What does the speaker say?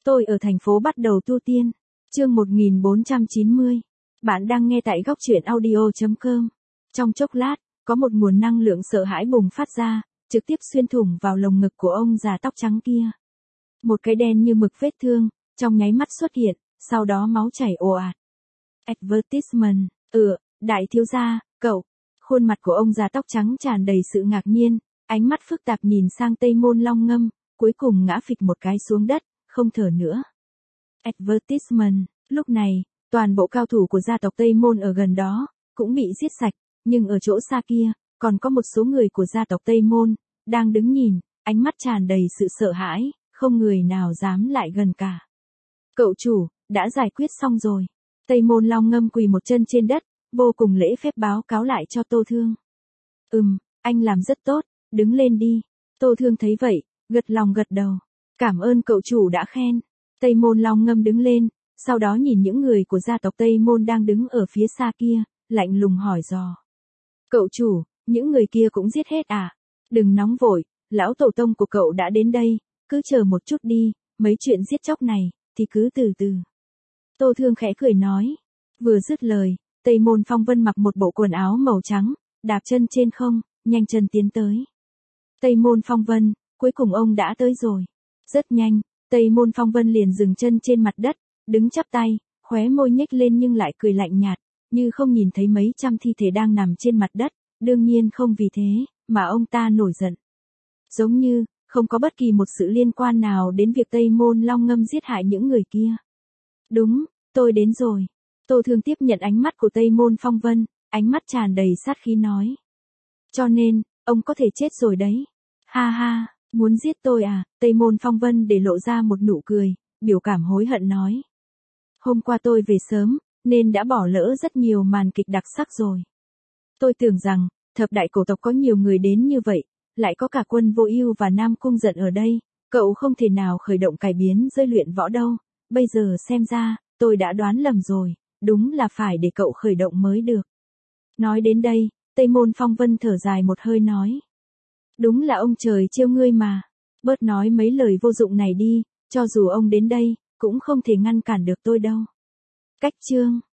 Tôi ở thành phố bắt đầu tu tiên. Chương 1490. Bạn đang nghe tại góc truyện audio.com. Trong chốc lát, có một nguồn năng lượng sợ hãi bùng phát ra, trực tiếp xuyên thủng vào lồng ngực của ông già tóc trắng kia. Một cái đen như mực vết thương, trong nháy mắt xuất hiện, sau đó máu chảy ồ ạt. Advertisement, đại thiếu gia, cậu. Khuôn mặt của ông già tóc trắng tràn đầy sự ngạc nhiên, ánh mắt phức tạp nhìn sang Tây Môn Long Ngâm, cuối cùng ngã phịch một cái xuống đất, không thở nữa. Advertisement, lúc này, toàn bộ cao thủ của gia tộc Tây Môn ở gần đó, cũng bị giết sạch, nhưng ở chỗ xa kia, còn có một số người của gia tộc Tây Môn, đang đứng nhìn, ánh mắt tràn đầy sự sợ hãi, không người nào dám lại gần cả. Cậu chủ, đã giải quyết xong rồi. Tây Môn Long Ngâm quỳ một chân trên đất, vô cùng lễ phép báo cáo lại cho Tô Thương. Anh làm rất tốt, đứng lên đi. Tô Thương thấy vậy, gật lòng gật đầu. Cảm ơn cậu chủ đã khen. Tây Môn Long Ngâm đứng lên, sau đó nhìn những người của gia tộc Tây Môn đang đứng ở phía xa kia, lạnh lùng hỏi dò. Cậu chủ, những người kia cũng giết hết à? Đừng nóng vội, lão tổ tông của cậu đã đến đây, cứ chờ một chút đi, mấy chuyện giết chóc này, thì cứ từ từ. Tô Thương khẽ cười nói. Vừa dứt lời, Tây Môn Phong Vân mặc một bộ quần áo màu trắng, đạp chân trên không, nhanh chân tiến tới. Tây Môn Phong Vân, cuối cùng ông đã tới rồi. Rất nhanh, Tây Môn Phong Vân liền dừng chân trên mặt đất, đứng chắp tay, khóe môi nhếch lên nhưng lại cười lạnh nhạt, như không nhìn thấy mấy trăm thi thể đang nằm trên mặt đất, đương nhiên không vì thế, mà ông ta nổi giận. Giống như, không có bất kỳ một sự liên quan nào đến việc Tây Môn Long Ngâm giết hại những người kia. Đúng, tôi đến rồi. Tô Thương tiếp nhận ánh mắt của Tây Môn Phong Vân, ánh mắt tràn đầy sát khí nói. Cho nên, ông có thể chết rồi đấy. Ha ha, muốn giết tôi à? Tây Môn Phong Vân để lộ ra một nụ cười, biểu cảm hối hận nói. Hôm qua tôi về sớm, nên đã bỏ lỡ rất nhiều màn kịch đặc sắc rồi. Tôi tưởng rằng, thập đại cổ tộc có nhiều người đến như vậy, lại có cả Quân Vô Ưu và Nam Cung Giận ở đây, cậu không thể nào khởi động cải biến rơi luyện võ đâu. Bây giờ xem ra, tôi đã đoán lầm rồi, đúng là phải để cậu khởi động mới được. Nói đến đây, Tây Môn Phong Vân thở dài một hơi nói. Đúng là ông trời trêu ngươi mà. Bớt nói mấy lời vô dụng này đi, cho dù ông đến đây, cũng không thể ngăn cản được tôi đâu. Cách chương